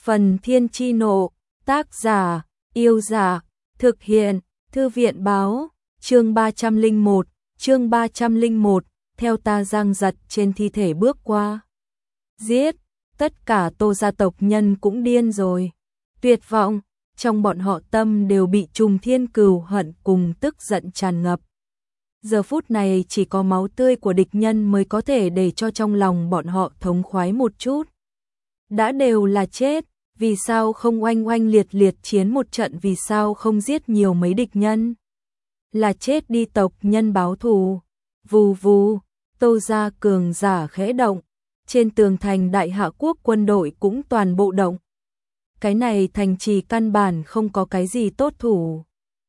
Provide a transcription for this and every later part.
Phần Thiên Chi Nộ, tác giả, Yêu Giả, thực hiện, Thư viện Báo, chương 301, theo ta Giang Giật trên thi thể bước qua. Giết, tất cả Tô gia tộc nhân cũng điên rồi. Tuyệt vọng, trong bọn họ tâm đều bị trùng thiên cừu hận cùng tức giận tràn ngập. Giờ phút này chỉ có máu tươi của địch nhân mới có thể để cho trong lòng bọn họ thống khoái một chút. Đã đều là chết, vì sao không oanh oanh liệt liệt chiến một trận, vì sao không giết nhiều mấy địch nhân? Là chết đi tộc nhân báo thù. Vù vù, Tô gia cường giả khẽ động, trên tường thành Đại Hạ quốc quân đội cũng toàn bộ động. Cái này thành trì căn bản không có cái gì tốt thủ.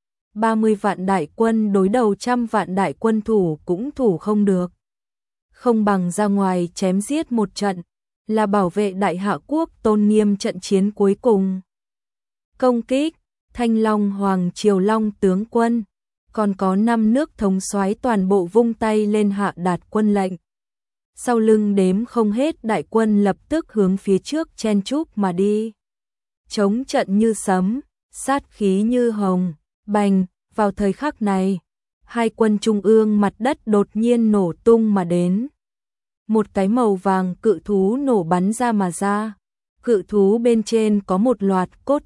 30 vạn đại quân đối đầu 100 vạn đại quân thủ cũng thủ không được. Không bằng ra ngoài chém giết một trận, là bảo vệ Đại Hạ quốc tôn nghiêm trận chiến cuối cùng. Công kích, Thanh Long Hoàng Triều Long tướng quân, còn có 5 nước thống soái toàn bộ vung tay lên hạ đạt quân lệnh. Sau lưng đếm không hết đại quân lập tức hướng phía trước chen chúc mà đi. Chống trận như sấm, sát khí như hồng, bành, vào thời khắc này, hai quân trung ương mặt đất đột nhiên nổ tung mà đến. Một cái màu vàng cự thú nổ bắn ra mà ra. Cự thú bên trên có một loạt cốt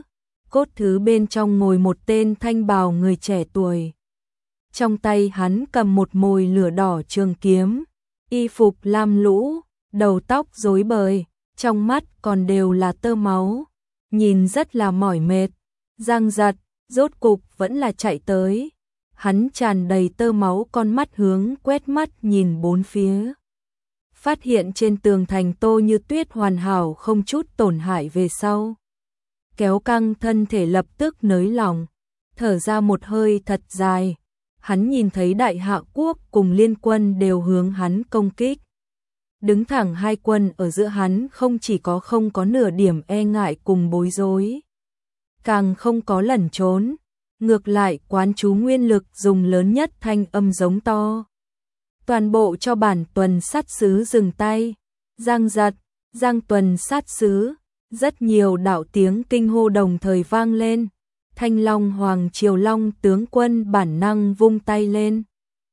thứ bên trong ngồi một tên thanh bào người trẻ tuổi. Trong tay hắn cầm một mồi lửa đỏ trường kiếm, y phục lam lũ, đầu tóc rối bời, trong mắt còn đều là tơ máu, nhìn rất là mỏi mệt. Giang Giật, rốt cục vẫn là chạy tới. Hắn tràn đầy tơ máu con mắt hướng quét mắt nhìn bốn phía. Phát hiện trên tường thành Tô Như Tuyết hoàn hảo không chút tổn hại về sau. Kéo căng thân thể lập tức nới lỏng, thở ra một hơi thật dài. Hắn nhìn thấy Đại Hạ quốc cùng liên quân đều hướng hắn công kích. Đứng thẳng hai quân ở giữa hắn không chỉ không có nửa điểm e ngại cùng bối rối, càng không có lẩn trốn, ngược lại quán chú nguyên lực dùng lớn nhất thanh âm giống to. Toàn bộ cho bản tuần sát sứ dừng tay. Giang Giật, Giang tuần sát sứ. Rất nhiều đạo tiếng kinh hô đồng thời vang lên. Thanh Long Hoàng Triều Long tướng quân bản năng vung tay lên,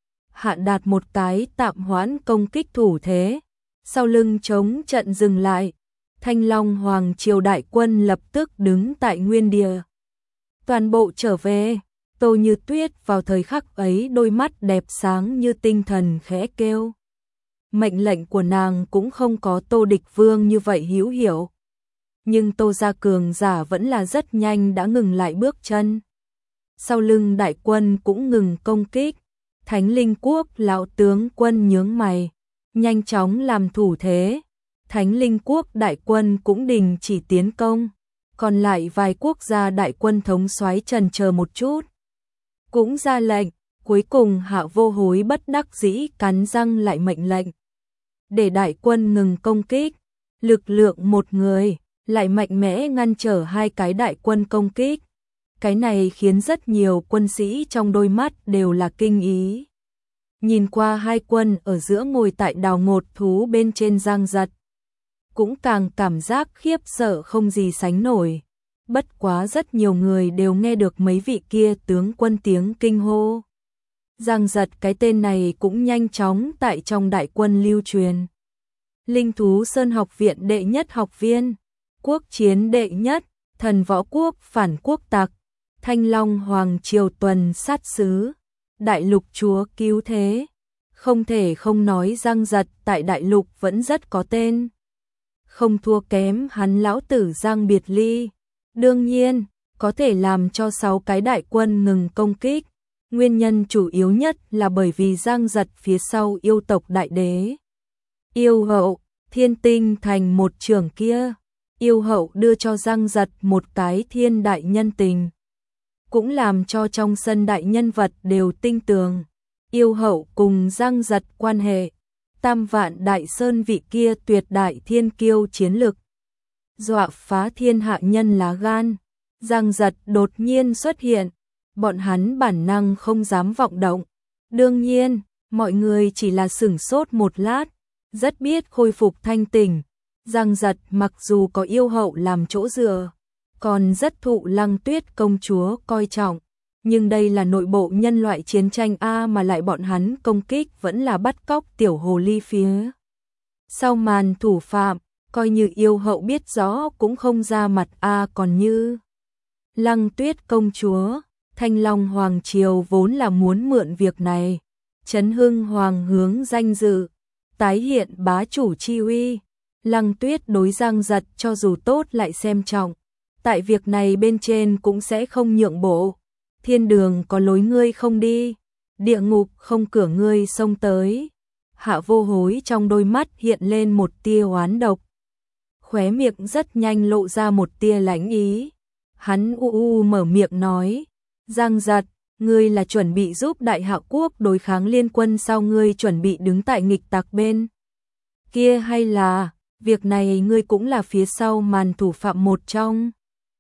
hạ đạt một cái tạm hoãn công kích thủ thế. Sau lưng chống trận dừng lại, Thanh Long Hoàng Triều đại quân lập tức đứng tại nguyên địa. Toàn bộ trở về. Tô Như Tuyết vào thời khắc ấy đôi mắt đẹp sáng như tinh thần khẽ kêu. Mệnh lệnh của nàng cũng không có Tô Địch Vương như vậy hữu hiệu. Nhưng Tô gia cường giả vẫn là rất nhanh đã ngừng lại bước chân. Sau lưng đại quân cũng ngừng công kích. Thánh Linh quốc lão tướng quân nhướng mày, nhanh chóng làm thủ thế. Thánh Linh quốc đại quân cũng đình chỉ tiến công. Còn lại vài quốc gia đại quân thống soái chần chờ một chút, cũng ra lệnh. Cuối cùng Hạ Vô Hối bất đắc dĩ cắn răng lại mệnh lệnh để đại quân ngừng công kích. Lực lượng một người lại mạnh mẽ ngăn trở hai cái đại quân công kích. Cái này khiến rất nhiều quân sĩ trong đôi mắt đều là kinh ý. Nhìn qua hai quân ở giữa ngồi tại đào ngột thú bên trên Giang Giật, cũng càng cảm giác khiếp sợ không gì sánh nổi. Bất quá rất nhiều người đều nghe được mấy vị kia tướng quân tiếng kinh hô. Giang Giật cái tên này cũng nhanh chóng tại trong đại quân lưu truyền. Linh Thú Sơn học viện đệ nhất học viên, quốc chiến đệ nhất, thần võ quốc phản quốc tặc, Thanh Long Hoàng Triều tuần sát sứ, đại lục chúa cứu thế. Không thể không nói Giang Giật tại đại lục vẫn rất có tên. Không thua kém hắn lão tử Giang Biệt Ly. Đương nhiên, có thể làm cho 6 cái đại quân ngừng công kích. Nguyên nhân chủ yếu nhất là bởi vì Giang Giật phía sau yêu tộc đại đế. Yêu hậu, thiên tinh thành một trưởng kia. Yêu hậu đưa cho Giang Giật một cái thiên đại nhân tình. Cũng làm cho trong sân đại nhân vật đều tin tưởng. Yêu hậu cùng Giang Giật quan hệ. Tam vạn đại sơn vị kia tuyệt đại thiên kiêu chiến lực, dọa phá thiên hạ nhân lá gan. Giang Giật đột nhiên xuất hiện, bọn hắn bản năng không dám vọng động. Đương nhiên, mọi người chỉ là sửng sốt một lát, rất biết khôi phục thanh tỉnh. Giang Giật mặc dù có yêu hậu làm chỗ dựa, còn rất thụ Lăng Tuyết công chúa coi trọng, nhưng đây là nội bộ nhân loại chiến tranh a, mà lại bọn hắn công kích vẫn là bắt cóc tiểu hồ ly phía sau màn thủ phạm, coi như yêu hậu biết rõ cũng không ra mặt a. Còn như Lăng Tuyết công chúa, Thanh Long Hoàng Triều vốn là muốn mượn việc này chấn hưng hoàng hướng danh dự, tái hiện bá chủ chi uy. Lăng Tuyết đối Giang Giật cho dù tốt lại xem trọng, tại việc này bên trên cũng sẽ không nhượng bộ. Thiên đường có lối ngươi không đi, địa ngục không cửa ngươi xông tới. Hạ Vô Hối trong đôi mắt hiện lên một tia oán độc, khóe miệng rất nhanh lộ ra một tia lãnh ý. Hắn mở miệng nói, Giang Giật, ngươi là chuẩn bị giúp Đại Hạ quốc đối kháng liên quân sao? Ngươi chuẩn bị đứng tại nghịch tặc bên kia, hay là việc này ngươi cũng là phía sau màn thủ phạm một trong?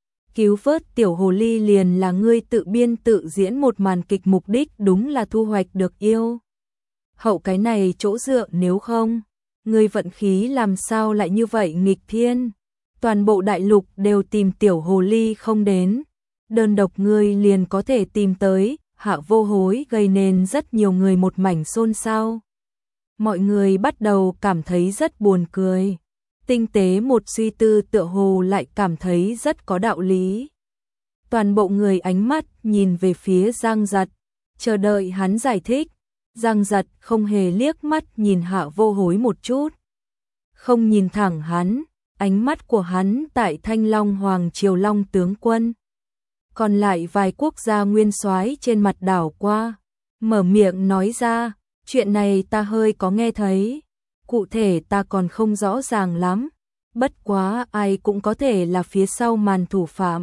Cứu vớt tiểu hồ ly liền là ngươi tự biên tự diễn một màn kịch, mục đích đúng là thu hoạch được yêu hậu cái này chỗ dựa, nếu không, ngươi vận khí làm sao lại như vậy nghịch thiên? Toàn bộ đại lục đều tìm tiểu hồ ly không đến, đơn độc ngươi liền có thể tìm tới. Hạ Vô Hối gây nên rất nhiều người một mảnh xôn xao. Mọi người bắt đầu cảm thấy rất buồn cười. Tinh tế một suy tư tựa hồ lại cảm thấy rất có đạo lý. Toàn bộ người ánh mắt nhìn về phía Giang Giật, chờ đợi hắn giải thích. Giang Giật không hề liếc mắt nhìn Hạ Vô Hối một chút, không nhìn thẳng hắn, ánh mắt của hắn tại Thanh Long Hoàng Triều Long tướng quân, còn lại vài quốc gia nguyên soái trên mặt đảo qua, mở miệng nói ra, chuyện này ta hơi có nghe thấy, cụ thể ta còn không rõ ràng lắm, bất quá ai cũng có thể là phía sau màn thủ phạm.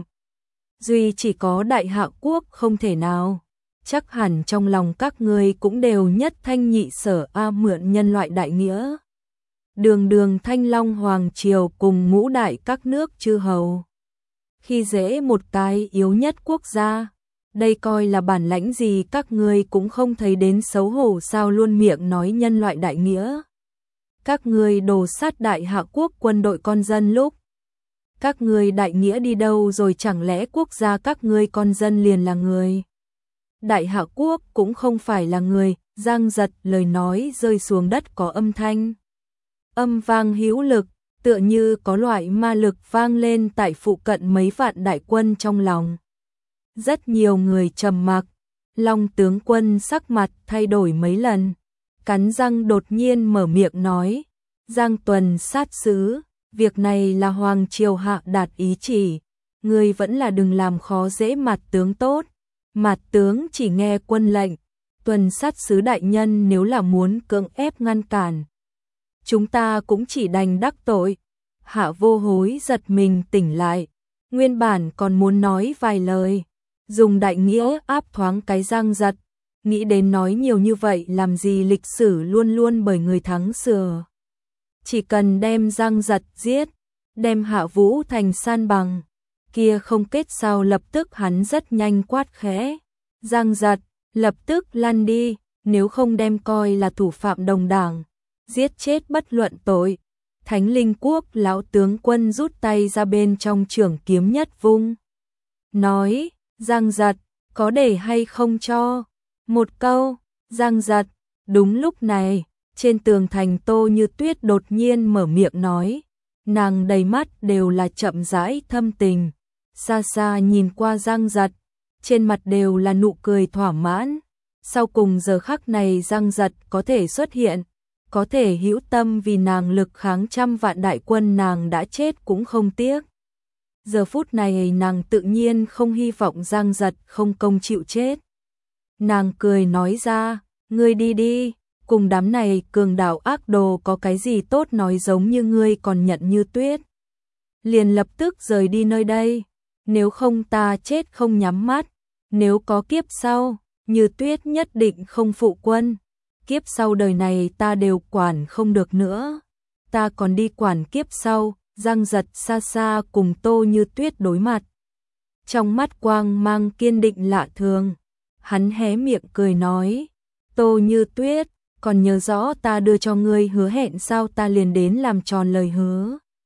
Duy chỉ có Đại Hạ quốc không thể nào. Chắc hẳn trong lòng các ngươi cũng đều nhất thanh nhị sở mượn nhân loại đại nghĩa. Đường Thanh Long Hoàng Triều cùng ngũ đại các nước chư hầu. Khi dễ một cái yếu nhất quốc gia, đây coi là bản lãnh gì? Các ngươi cũng không thấy đến xấu hổ sao? Luôn miệng nói nhân loại đại nghĩa. Các ngươi đổ sát Đại Hạ quốc quân đội con dân lúc. Các ngươi đại nghĩa đi đâu rồi? Chẳng lẽ quốc gia các ngươi con dân liền là người? Đại Hạ quốc cũng không phải là người. Giang Giật lời nói rơi xuống đất có âm thanh. Âm vang hữu lực, tựa như có loại ma lực vang lên tại phụ cận mấy vạn đại quân trong lòng. Rất nhiều người trầm mặc, Long tướng quân sắc mặt thay đổi mấy lần, cắn răng đột nhiên mở miệng nói, Giang Tuần sát sứ, việc này là Hoàng Triều hạ đạt ý chỉ, ngươi vẫn là đừng làm khó dễ Mạt tướng tốt. Mạt tướng chỉ nghe quân lệnh, Tuần sát sứ đại nhân nếu là muốn cưỡng ép ngăn cản, chúng ta cũng chỉ đành đắc tội. Hạ Vô Hối giật mình tỉnh lại, nguyên bản còn muốn nói vài lời, dùng đại nghĩa áp thoáng cái Giang Giật, nghĩ đến nói nhiều như vậy làm gì, lịch sử luôn luôn bởi người thắng sửa. Chỉ cần đem Giang Giật giết, đem Hạ Vũ Thành san bằng, kia không kết sao? Lập tức hắn rất nhanh quát khẽ, Giang Giật, lập tức lăn đi, nếu không đem coi là thủ phạm đồng đảng, giết chết bất luận tội. Thánh Linh quốc lão tướng quân rút tay ra bên trong trường kiếm nhất vung, nói, Giang Giật, có để hay không cho một câu? Giang Giật. Đúng lúc này, trên tường thành Tô Như Tuyết đột nhiên mở miệng nói, nàng đầy mắt đều là chậm rãi thâm tình, xa xa nhìn qua Giang Giật, trên mặt đều là nụ cười thỏa mãn. Sau cùng giờ khắc này Giang Giật có thể xuất hiện, có thể hữu tâm vì nàng lực kháng trăm vạn đại quân, nàng đã chết cũng không tiếc. Giờ phút này nàng tự nhiên không hy vọng Giang Giật không công chịu chết. Nàng cười nói ra, ngươi đi đi, cùng đám này cường đạo ác đồ có cái gì tốt nói, giống như ngươi còn nhận Như Tuyết, liền lập tức rời đi nơi đây, nếu không ta chết không nhắm mắt. Nếu có kiếp sau, Như Tuyết nhất định không phụ quân, kiếp sau đời này ta đều quản không được nữa, ta còn đi quản kiếp sau. Giang Giật xa xa cùng Tô Như Tuyết đối mặt, trong mắt quang mang kiên định lạ thường, hắn hé miệng cười nói, Tô Như Tuyết, còn nhớ rõ ta đưa cho ngươi hứa hẹn sao? Ta liền đến làm tròn lời hứa.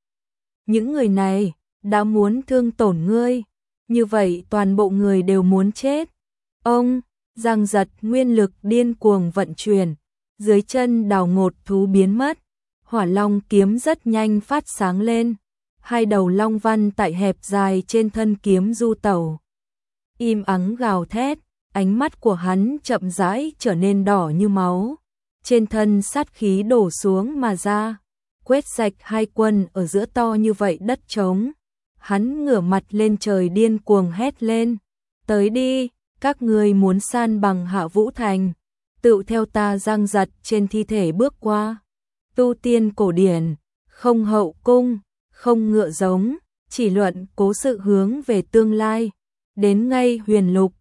những người này đã muốn thương tổn ngươi, như vậy toàn bộ người đều muốn chết. Ông, giang giật nguyên lực điên cuồng vận chuyển, dưới chân đào ngột thú biến mất, hỏa long kiếm rất nhanh phát sáng lên, hai đầu long văn tại hẹp dài trên thân kiếm du tẩu. Im ắng gào thét, ánh mắt của hắn chậm rãi trở nên đỏ như máu, trên thân sát khí đổ xuống mà ra, quét sạch hai quân ở giữa to như vậy đất trống. Hắn ngửa mặt lên trời điên cuồng hét lên, tới đi, các ngươi muốn san bằng Hạ Vũ Thành, tự theo ta. Giang giật trên thi thể bước qua, tu tiên cổ điển, không hậu cung, không ngựa giống, chỉ luận cố sự hướng về tương lai, đến ngay huyền lục,